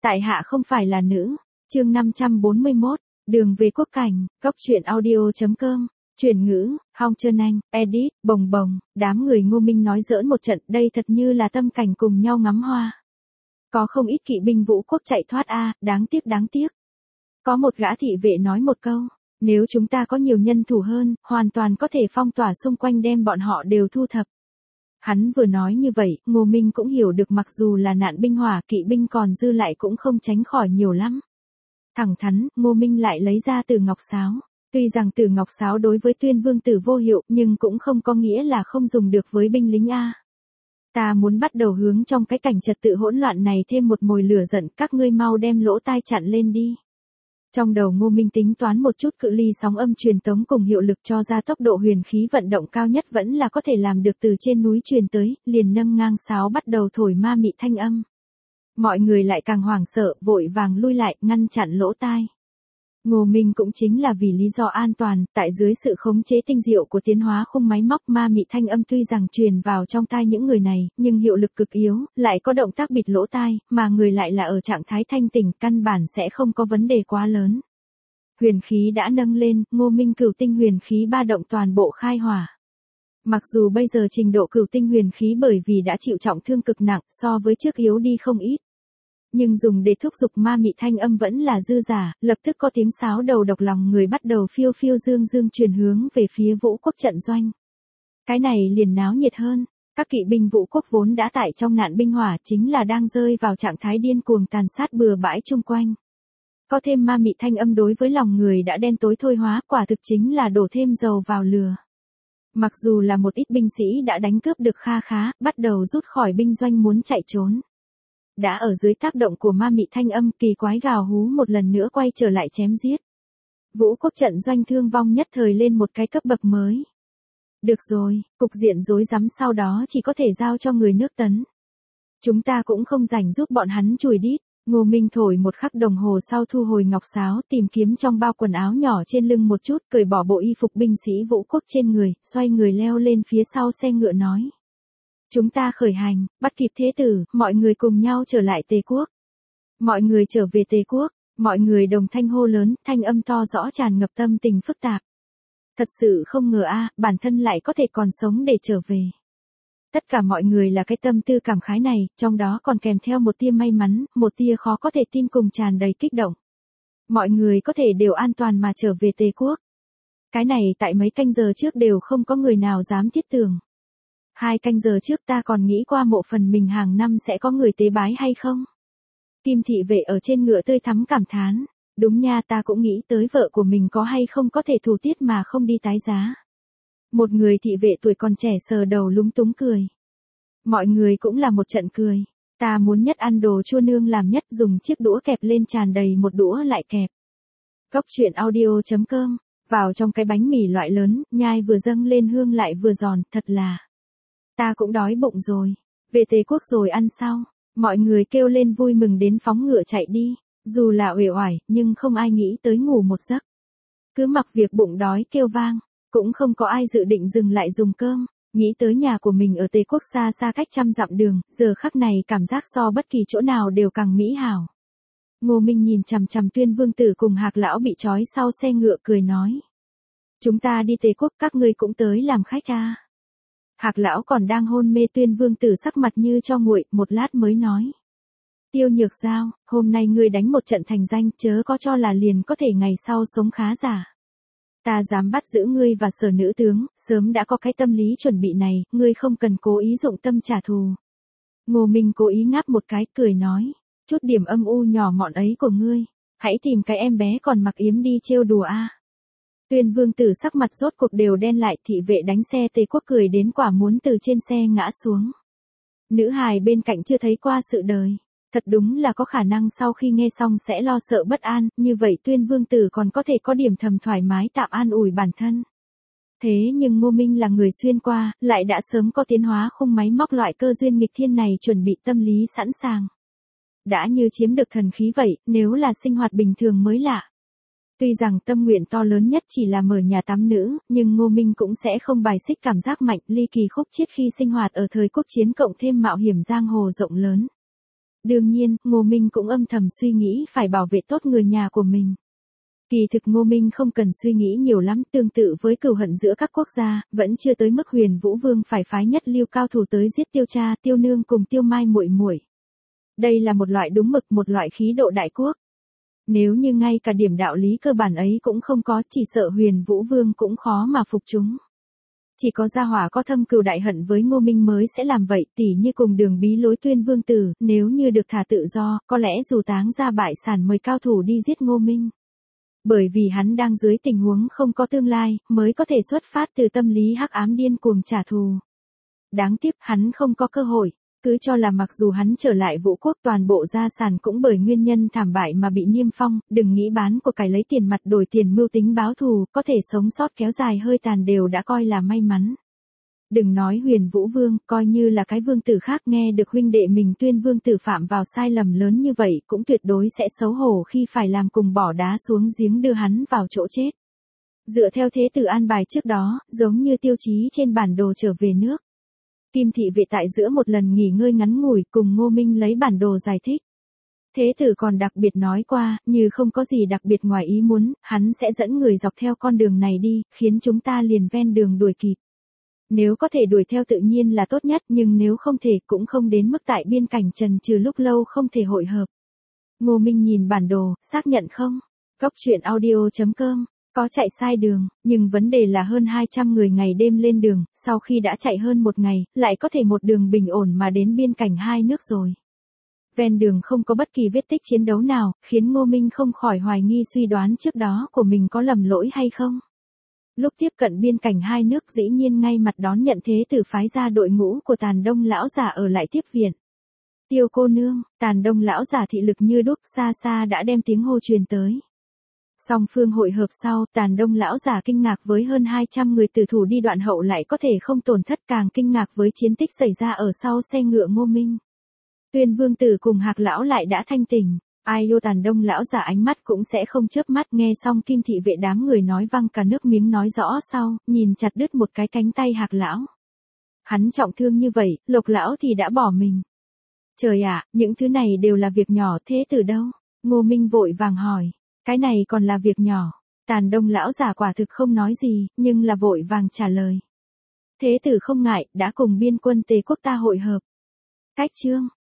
Tại hạ không phải là nữ. Chương 541, đường về quốc cảnh, Cốc truyện audio.com. Chuyển ngữ, Hong Trơn Anh, edit, bồng bồng, đám người Ngô Minh nói giỡn một trận, đây thật như là tâm cảnh cùng nhau ngắm hoa. Có không ít kỵ binh Vũ Quốc chạy thoát đáng tiếc đáng tiếc. Có một gã thị vệ nói một câu, nếu chúng ta có nhiều nhân thủ hơn, hoàn toàn có thể phong tỏa xung quanh đem bọn họ đều thu thập. Hắn vừa nói như vậy, Ngô Minh cũng hiểu được mặc dù là nạn binh hỏa kỵ binh còn dư lại cũng không tránh khỏi nhiều lắm. Thẳng thắn, Ngô Minh lại lấy ra Tử Ngọc Sáo. Tuy rằng Tử Ngọc Sáo đối với Tuyên Vương Tử vô hiệu, nhưng cũng không có nghĩa là không dùng được với binh lính a. Ta muốn bắt đầu hướng trong cái cảnh trật tự hỗn loạn này thêm một mồi lửa giận, các ngươi mau đem lỗ tai chặn lên đi. Trong đầu Ngô Minh tính toán một chút cự ly sóng âm truyền tống cùng hiệu lực cho ra tốc độ huyền khí vận động cao nhất vẫn là có thể làm được từ trên núi truyền tới, liền nâng ngang sáo bắt đầu thổi ma mị thanh âm. Mọi người lại càng hoảng sợ, vội vàng lui lại, ngăn chặn lỗ tai. Ngô Minh cũng chính là vì lý do an toàn, tại dưới sự khống chế tinh diệu của tiến hóa khung máy móc ma mị thanh âm tuy rằng truyền vào trong tai những người này, nhưng hiệu lực cực yếu, lại có động tác bịt lỗ tai, mà người lại là ở trạng thái thanh tỉnh, căn bản sẽ không có vấn đề quá lớn. Huyền khí đã nâng lên, Ngô Minh cửu tinh huyền khí ba động toàn bộ khai hỏa. Mặc dù bây giờ trình độ cửu tinh huyền khí bởi vì đã chịu trọng thương cực nặng so với trước yếu đi không ít. Nhưng dùng để thúc giục ma mị thanh âm vẫn là dư giả, lập tức có tiếng sáo đầu độc lòng người bắt đầu phiêu phiêu dương dương truyền hướng về phía Vũ Quốc trận doanh. Cái này liền náo nhiệt hơn, các kỵ binh Vũ Quốc vốn đã tại trong nạn binh hỏa chính là đang rơi vào trạng thái điên cuồng tàn sát bừa bãi chung quanh. Có thêm ma mị thanh âm đối với lòng người đã đen tối thôi hóa, quả thực chính là đổ thêm dầu vào lửa. Mặc dù là một ít binh sĩ đã đánh cướp được kha khá, bắt đầu rút khỏi binh doanh muốn chạy trốn. Đã ở dưới tác động của ma mị thanh âm, kỳ quái gào hú một lần nữa quay trở lại chém giết. Vũ Quốc trận doanh thương vong nhất thời lên một cái cấp bậc mới. Được rồi, cục diện rối rắm sau đó chỉ có thể giao cho người nước Tấn. Chúng ta cũng không rảnh giúp bọn hắn chùi đít. Ngô Minh thổi một khắc đồng hồ sau thu hồi ngọc sáo, tìm kiếm trong bao quần áo nhỏ trên lưng một chút, cởi bỏ bộ y phục binh sĩ Vũ Quốc trên người, xoay người leo lên phía sau xe ngựa nói. Chúng ta khởi hành, bắt kịp thế tử, mọi người cùng nhau trở lại Tề Quốc. Mọi người trở về Tề Quốc, mọi người đồng thanh hô lớn, thanh âm to rõ tràn ngập tâm tình phức tạp. Thật sự không ngờ bản thân lại có thể còn sống để trở về. Tất cả mọi người là cái tâm tư cảm khái này, trong đó còn kèm theo một tia may mắn, một tia khó có thể tin cùng tràn đầy kích động. Mọi người có thể đều an toàn mà trở về Tề Quốc. Cái này tại mấy canh giờ trước đều không có người nào dám thiết tưởng. 2 canh giờ trước ta còn nghĩ qua mộ phần mình hàng năm sẽ có người tế bái hay không. Kim thị vệ ở trên ngựa tươi thắm cảm thán. Đúng nha, ta cũng nghĩ tới vợ của mình có hay không có thể thủ tiết mà không đi tái giá. Một người thị vệ tuổi còn trẻ sờ đầu lúng túng cười. Mọi người cũng là một trận cười. Ta muốn nhất ăn đồ chua nương làm nhất, dùng chiếc đũa kẹp lên tràn đầy một đũa lại kẹp. Cốc truyện audio.com. Vào trong cái bánh mì loại lớn, nhai vừa dâng lên hương lại vừa giòn, thật là. Ta cũng đói bụng rồi. Về Tề Quốc rồi ăn sau. Mọi người kêu lên vui mừng đến phóng ngựa chạy đi. Dù là uể oải, nhưng không ai nghĩ tới ngủ một giấc. Cứ mặc việc bụng đói kêu vang. Cũng không có ai dự định dừng lại dùng cơm. Nghĩ tới nhà của mình ở Tề Quốc xa xa cách trăm dặm đường, giờ khắc này cảm giác so bất kỳ chỗ nào đều càng mỹ hảo. Ngô Minh nhìn chằm chằm Tuyên Vương Tử cùng Hạc lão bị trói sau xe ngựa cười nói. Chúng ta đi Tề Quốc, các ngươi cũng tới làm khách à. Hạc lão còn đang hôn mê, Tuyên Vương Tử sắc mặt như cho nguội, một lát mới nói. Tiêu Nhược Giao, hôm nay ngươi đánh một trận thành danh, chớ có cho là liền có thể ngày sau sống khá giả. Ta dám bắt giữ ngươi và Sở nữ tướng, sớm đã có cái tâm lý chuẩn bị này, ngươi không cần cố ý dụng tâm trả thù. Ngô Minh cố ý ngáp một cái, cười nói, chút điểm âm u nhỏ mọn ấy của ngươi, hãy tìm cái em bé còn mặc yếm đi trêu đùa a. Tuyên Vương Tử sắc mặt rốt cuộc đều đen lại, thị vệ đánh xe Tề Quốc cười đến quả muốn từ trên xe ngã xuống. Nữ hài bên cạnh chưa thấy qua sự đời. Thật đúng là có khả năng sau khi nghe xong sẽ lo sợ bất an, như vậy Tuyên Vương Tử còn có thể có điểm thầm thoải mái tạm an ủi bản thân. Thế nhưng Ngô Minh là người xuyên qua, lại đã sớm có tiến hóa khung máy móc loại cơ duyên nghịch thiên này, chuẩn bị tâm lý sẵn sàng. Đã như chiếm được thần khí vậy, nếu là sinh hoạt bình thường mới lạ. Tuy rằng tâm nguyện to lớn nhất chỉ là mở nhà tắm nữ, nhưng Ngô Minh cũng sẽ không bài xích cảm giác mạnh ly kỳ khúc chiết khi sinh hoạt ở thời quốc chiến cộng thêm mạo hiểm giang hồ rộng lớn. Đương nhiên, Ngô Minh cũng âm thầm suy nghĩ phải bảo vệ tốt người nhà của mình. Kỳ thực Ngô Minh không cần suy nghĩ nhiều lắm, tương tự với cừu hận giữa các quốc gia, vẫn chưa tới mức Huyền Vũ Vương phải phái nhất lưu cao thủ tới giết Tiêu cha, Tiêu nương cùng Tiêu Mai muội muội. Đây là một loại đúng mực, một loại khí độ đại quốc. Nếu như ngay cả điểm đạo lý cơ bản ấy cũng không có, chỉ sợ Huyền Vũ Vương cũng khó mà phục chúng. Chỉ có gia hỏa có thâm cừu đại hận với Ngô Minh mới sẽ làm vậy, tỉ như cùng Đường Bí Lối Tuyên Vương tử, nếu như được thả tự do, có lẽ dù táng ra bại sản mời cao thủ đi giết Ngô Minh. Bởi vì hắn đang dưới tình huống không có tương lai, mới có thể xuất phát từ tâm lý hắc ám điên cuồng trả thù. Đáng tiếc hắn không có cơ hội, cứ cho là mặc dù hắn trở lại Vũ Quốc toàn bộ gia sản cũng bởi nguyên nhân thảm bại mà bị niêm phong, đừng nghĩ bán của cải lấy tiền mặt đổi tiền mưu tính báo thù, có thể sống sót kéo dài hơi tàn đều đã coi là may mắn. Đừng nói Huyền Vũ Vương, coi như là cái vương tử khác nghe được huynh đệ mình Tuyên Vương tử phạm vào sai lầm lớn như vậy cũng tuyệt đối sẽ xấu hổ khi phải làm cùng bỏ đá xuống giếng đưa hắn vào chỗ chết. Dựa theo thế tử an bài trước đó, giống như tiêu chí trên bản đồ trở về nước. Kim thị vệ tại giữa một lần nghỉ ngơi ngắn ngủi cùng Ngô Minh lấy bản đồ giải thích. Thế tử còn đặc biệt nói qua, như không có gì đặc biệt ngoài ý muốn, hắn sẽ dẫn người dọc theo con đường này đi, khiến chúng ta liền ven đường đuổi kịp. Nếu có thể đuổi theo tự nhiên là tốt nhất, nhưng nếu không thể cũng không đến mức tại biên cảnh trần trừ lúc lâu không thể hội hợp. Ngô Minh nhìn bản đồ, xác nhận không? Cốc truyện audio.com, có chạy sai đường, nhưng vấn đề là hơn 200 người ngày đêm lên đường, sau khi đã chạy hơn một ngày, lại có thể một đường bình ổn mà đến biên cảnh hai nước rồi. Ven đường không có bất kỳ vết tích chiến đấu nào, khiến Ngô Minh không khỏi hoài nghi suy đoán trước đó của mình có lầm lỗi hay không. Lúc tiếp cận biên cảnh hai nước dĩ nhiên ngay mặt đón nhận thế tử phái ra đội ngũ của Tàn Đông lão giả ở lại tiếp viện. Tiêu cô nương, Tàn Đông lão giả thị lực như đúc, xa xa đã đem tiếng hô truyền tới. Song phương hội hợp sau, Tàn Đông lão giả kinh ngạc với hơn 200 người tử thủ đi đoạn hậu lại có thể không tổn thất, càng kinh ngạc với chiến tích xảy ra ở sau xe ngựa Ngô Minh. Tuyên Vương tử cùng Hạc lão lại đã thanh tỉnh. Ai yêu Tàn Đông lão giả ánh mắt cũng sẽ không chớp mắt, nghe xong Kim thị vệ đám người nói văng cả nước miếng nói rõ sau, nhìn chặt đứt một cái cánh tay Hạc lão. Hắn trọng thương như vậy, Lộc lão thì đã bỏ mình. Trời ạ, những thứ này đều là việc nhỏ, thế từ đâu? Ngô Minh vội vàng hỏi, cái này còn là việc nhỏ. Tàn Đông lão giả quả thực không nói gì, nhưng là vội vàng trả lời. Thế tử không ngại, đã cùng biên quân Tề quốc ta hội hợp. Cách chương